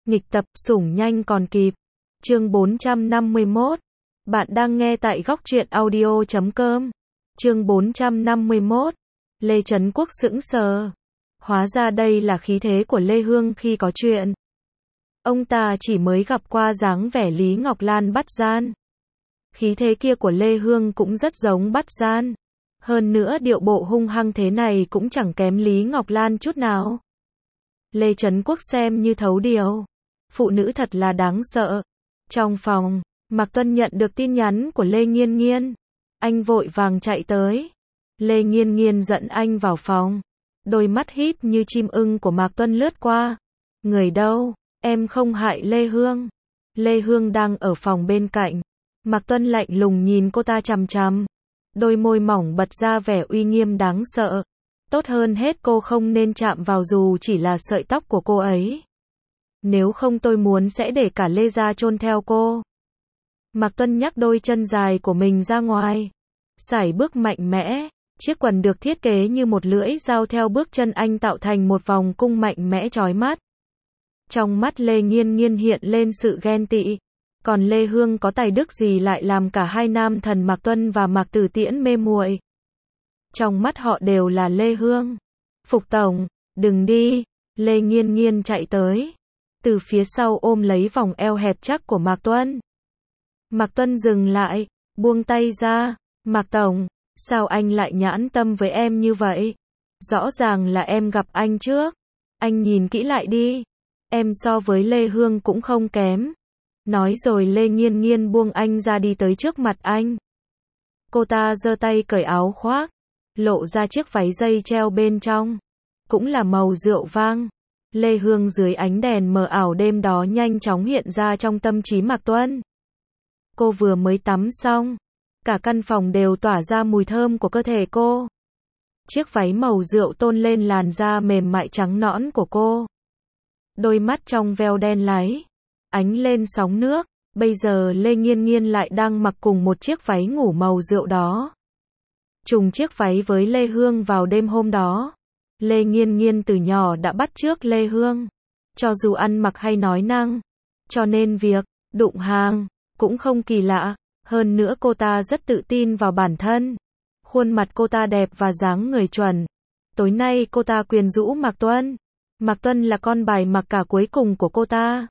Nghịch tập, sủng nhanh còn kịp. Chương 451. Bạn đang nghe tại góc truyện audio.com. Chương 451. Lê Trấn Quốc sững sờ. Hóa ra đây là khí thế của Lê Hương khi có chuyện. Ông ta chỉ mới gặp qua dáng vẻ Lý Ngọc Lan bắt gian. Khí thế kia của Lê Hương cũng rất giống bắt gian. Hơn nữa điệu bộ hung hăng thế này cũng chẳng kém Lý Ngọc Lan chút nào. Lê Trấn Quốc xem như thấu điều. Phụ nữ thật là đáng sợ. Trong phòng, Mạc Tuân nhận được tin nhắn của Lê Nghiên Nghiên. Anh vội vàng chạy tới. Lê Nghiên Nghiên dẫn anh vào phòng. Đôi mắt híp như chim ưng của Mạc Tuân lướt qua. Người đâu? Em không hại Lê Hương. Lê Hương đang ở phòng bên cạnh. Mạc Tuân lạnh lùng nhìn cô ta chằm chằm. Đôi môi mỏng bật ra vẻ uy nghiêm đáng sợ. Tốt hơn hết cô không nên chạm vào dù chỉ là sợi tóc của cô ấy. Nếu không tôi muốn sẽ để cả Lê gia chôn theo cô. Mạc Tuân nhắc đôi chân dài của mình ra ngoài. Sải bước mạnh mẽ. Chiếc quần được thiết kế như một lưỡi dao theo bước chân anh tạo thành một vòng cung mạnh mẽ chói mắt. Trong mắt Lê Nghiên Nghiên hiện lên sự ghen tị. Còn Lê Hương có tài đức gì lại làm cả hai nam thần Mạc Tuân và Mạc Tử Tiễn mê muội. Trong mắt họ đều là Lê Hương. Phục tổng, đừng đi. Lê Nghiên Nghiên chạy tới. Từ phía sau ôm lấy vòng eo hẹp chắc của Mạc Tuân. Mạc Tuân dừng lại, buông tay ra. Mạc tổng, sao anh lại nhãn tâm với em như vậy? Rõ ràng là em gặp anh trước. Anh nhìn kỹ lại đi. Em so với Lê Hương cũng không kém. Nói rồi Lê Nghiên Nghiên buông anh ra đi tới trước mặt anh. Cô ta giơ tay cởi áo khoác, lộ ra chiếc váy dây treo bên trong. Cũng là màu rượu vang. Lê Hương dưới ánh đèn mờ ảo đêm đó nhanh chóng hiện ra trong tâm trí Mạc Tuân. Cô vừa mới tắm xong. Cả căn phòng đều tỏa ra mùi thơm của cơ thể cô. Chiếc váy màu rượu tôn lên làn da mềm mại trắng nõn của cô. Đôi mắt trong veo đen láy, ánh lên sóng nước. Bây giờ Lê Nghiên Nghiên lại đang mặc cùng một chiếc váy ngủ màu rượu đó. Trùng chiếc váy với Lê Hương vào đêm hôm đó. Lê Nghiên Nghiên từ nhỏ đã bắt chước Lê Hương. Cho dù ăn mặc hay nói năng. Cho nên việc đụng hàng cũng không kỳ lạ. Hơn nữa cô ta rất tự tin vào bản thân. Khuôn mặt cô ta đẹp và dáng người chuẩn. Tối nay cô ta quyến rũ Mạc Tuân. Mạc Tuân là con bài mặc cả cuối cùng của cô ta.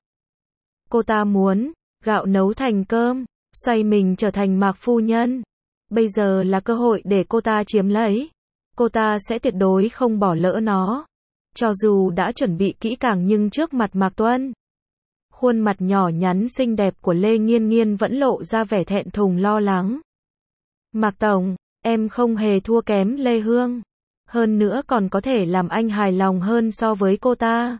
Cô ta muốn gạo nấu thành cơm, xoay mình trở thành Mạc phu nhân. Bây giờ là cơ hội để cô ta chiếm lấy. Cô ta sẽ tuyệt đối không bỏ lỡ nó. Cho dù đã chuẩn bị kỹ càng nhưng trước mặt Mạc Tuân, khuôn mặt nhỏ nhắn xinh đẹp của Lê Nghiên Nghiên vẫn lộ ra vẻ thẹn thùng lo lắng. Mạc tổng, em không hề thua kém Lê Hương. Hơn nữa còn có thể làm anh hài lòng hơn so với cô ta.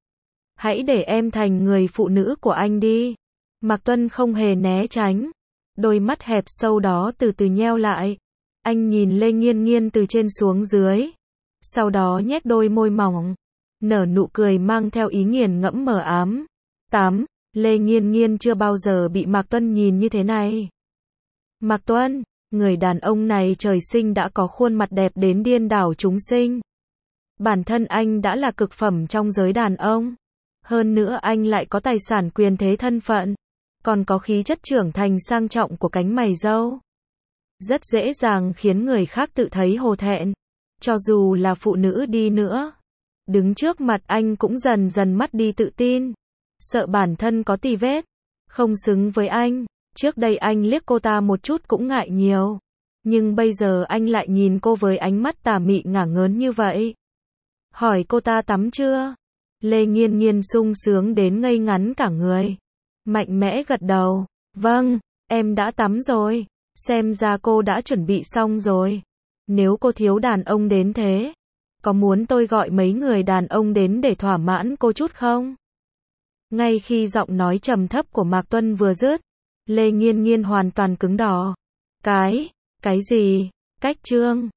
Hãy để em thành người phụ nữ của anh đi. Mạc Tuân không hề né tránh. Đôi mắt hẹp sâu đó từ từ nheo lại. Anh nhìn Lê Nghiên Nghiên từ trên xuống dưới. Sau đó nhếch đôi môi mỏng. Nở nụ cười mang theo ý nghiền ngẫm mờ ám. 8. Lê Nghiên Nghiên chưa bao giờ bị Mạc Tuân nhìn như thế này. Mạc Tuân, người đàn ông này trời sinh đã có khuôn mặt đẹp đến điên đảo chúng sinh. Bản thân anh đã là cực phẩm trong giới đàn ông. Hơn nữa anh lại có tài sản quyền thế thân phận. Còn có khí chất trưởng thành sang trọng của cánh mày râu. Rất dễ dàng khiến người khác tự thấy hổ thẹn. Cho dù là phụ nữ đi nữa. Đứng trước mặt anh cũng dần dần mất đi tự tin. Sợ bản thân có tì vết. Không xứng với anh. Trước đây anh liếc cô ta một chút cũng ngại nhiều. Nhưng bây giờ anh lại nhìn cô với ánh mắt tà mị ngả ngớn như vậy. Hỏi cô ta tắm chưa? Lê Nghiên Nghiên sung sướng đến ngây ngắn cả người. Mạnh mẽ gật đầu. Vâng, em đã tắm rồi. Xem ra cô đã chuẩn bị xong rồi. Nếu cô thiếu đàn ông đến thế, có muốn tôi gọi mấy người đàn ông đến để thỏa mãn cô chút không? Ngay khi giọng nói trầm thấp của Mạc Tuân vừa dứt, Lê Nghiên Nghiên hoàn toàn cứng đờ. Cái gì? Cách trương?